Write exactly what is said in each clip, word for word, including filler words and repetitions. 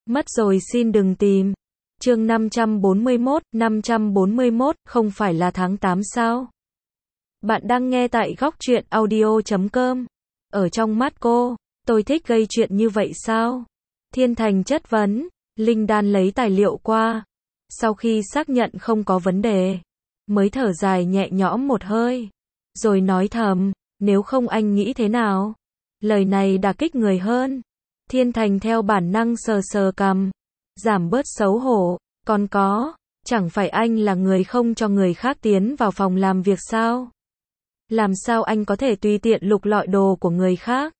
Mất rồi xin đừng tìm. Chương năm trăm bốn mươi mốt, năm trăm bốn mươi mốt, không phải là tháng tám sao? Bạn đang nghe tại góc truyện audio chấm com. Ở trong mắt cô, tôi thích gây chuyện như vậy sao? Thiên Thành chất vấn. Linh Đan lấy tài liệu qua. Sau khi xác nhận không có vấn đề, mới thở dài nhẹ nhõm một hơi. Rồi nói thầm, nếu không anh nghĩ thế nào? Lời này đả kích người hơn. Thiên Thành theo bản năng sờ sờ cằm, giảm bớt xấu hổ. Còn có, chẳng phải anh là người không cho người khác tiến vào phòng làm việc sao? Làm sao anh có thể tùy tiện lục lọi đồ của người khác?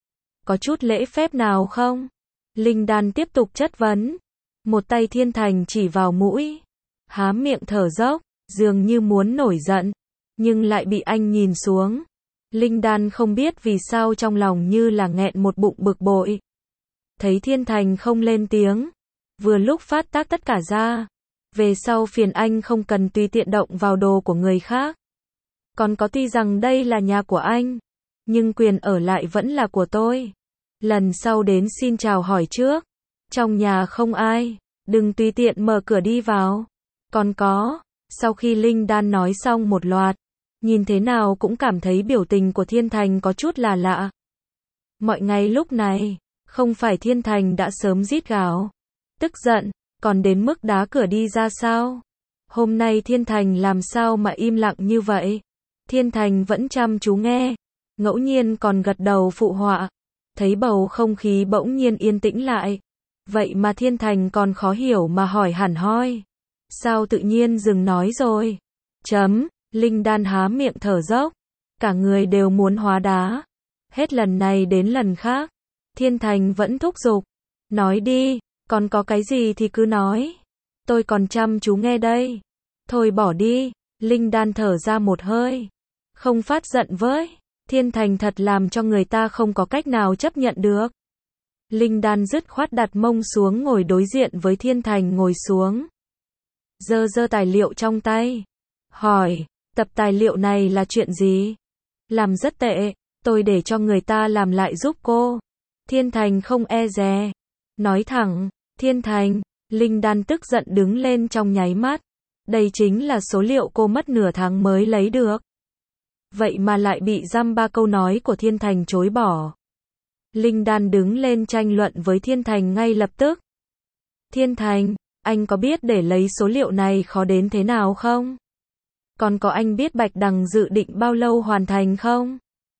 Có chút lễ phép nào không? Linh Đan tiếp tục chất vấn. Một tay Thiên Thành chỉ vào mũi, há miệng thở dốc, dường như muốn nổi giận, nhưng lại bị anh nhìn xuống. Linh Đan không biết vì sao trong lòng như là nghẹn một bụng bực bội. Thấy Thiên Thành không lên tiếng, vừa lúc phát tác tất cả ra. Về sau phiền anh không cần tùy tiện động vào đồ của người khác. Còn có, tuy rằng đây là nhà của anh, nhưng quyền ở lại vẫn là của tôi. Lần sau đến xin chào hỏi trước. Trong nhà không ai, đừng tùy tiện mở cửa đi vào. Còn có, sau khi Linh Đan nói xong một loạt, nhìn thế nào cũng cảm thấy biểu tình của Thiên Thành có chút là lạ. Mọi ngày lúc này, không phải Thiên Thành đã sớm rít gào, tức giận, còn đến mức đá cửa đi ra sao? Hôm nay Thiên Thành làm sao mà im lặng như vậy? Thiên Thành vẫn chăm chú nghe, ngẫu nhiên còn gật đầu phụ họa. Thấy bầu không khí bỗng nhiên yên tĩnh lại. Vậy mà Thiên Thành còn khó hiểu mà hỏi hẳn hoi. Sao tự nhiên dừng nói rồi? Chấm, Linh Đan há miệng thở dốc. Cả người đều muốn hóa đá. Hết lần này đến lần khác. Thiên Thành vẫn thúc giục. Nói đi, còn có cái gì thì cứ nói. Tôi còn chăm chú nghe đây. Thôi bỏ đi, Linh Đan thở ra một hơi. Không phát giận với. Thiên Thành thật làm cho người ta không có cách nào chấp nhận được. Linh Đan dứt khoát đặt mông xuống ngồi đối diện với Thiên Thành ngồi xuống. Giơ giơ tài liệu trong tay. Hỏi, tập tài liệu này là chuyện gì? Làm rất tệ, tôi để cho người ta làm lại giúp cô. Thiên Thành không e dè. Nói thẳng, Thiên Thành, Linh Đan tức giận đứng lên trong nháy mắt. Đây chính là số liệu cô mất nửa tháng mới lấy được. Vậy mà lại bị dăm ba câu nói của Thiên Thành chối bỏ. Linh Đan đứng lên tranh luận với Thiên Thành ngay lập tức. Thiên Thành, anh có biết để lấy số liệu này khó đến thế nào không? Còn có, anh biết Bạch Đằng dự định bao lâu hoàn thành không?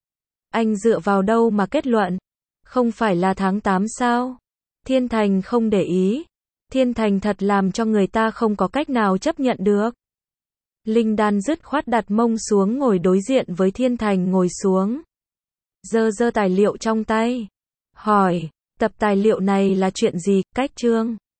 Anh dựa vào đâu mà kết luận? Không phải là tháng tám sao? Thiên Thành không để ý. Thiên Thành thật làm cho người ta không có cách nào chấp nhận được. Linh Đan dứt khoát đặt mông xuống ngồi đối diện với Thiên Thành ngồi xuống. Giơ giơ tài liệu trong tay. Hỏi, tập tài liệu này là chuyện gì, cách chương?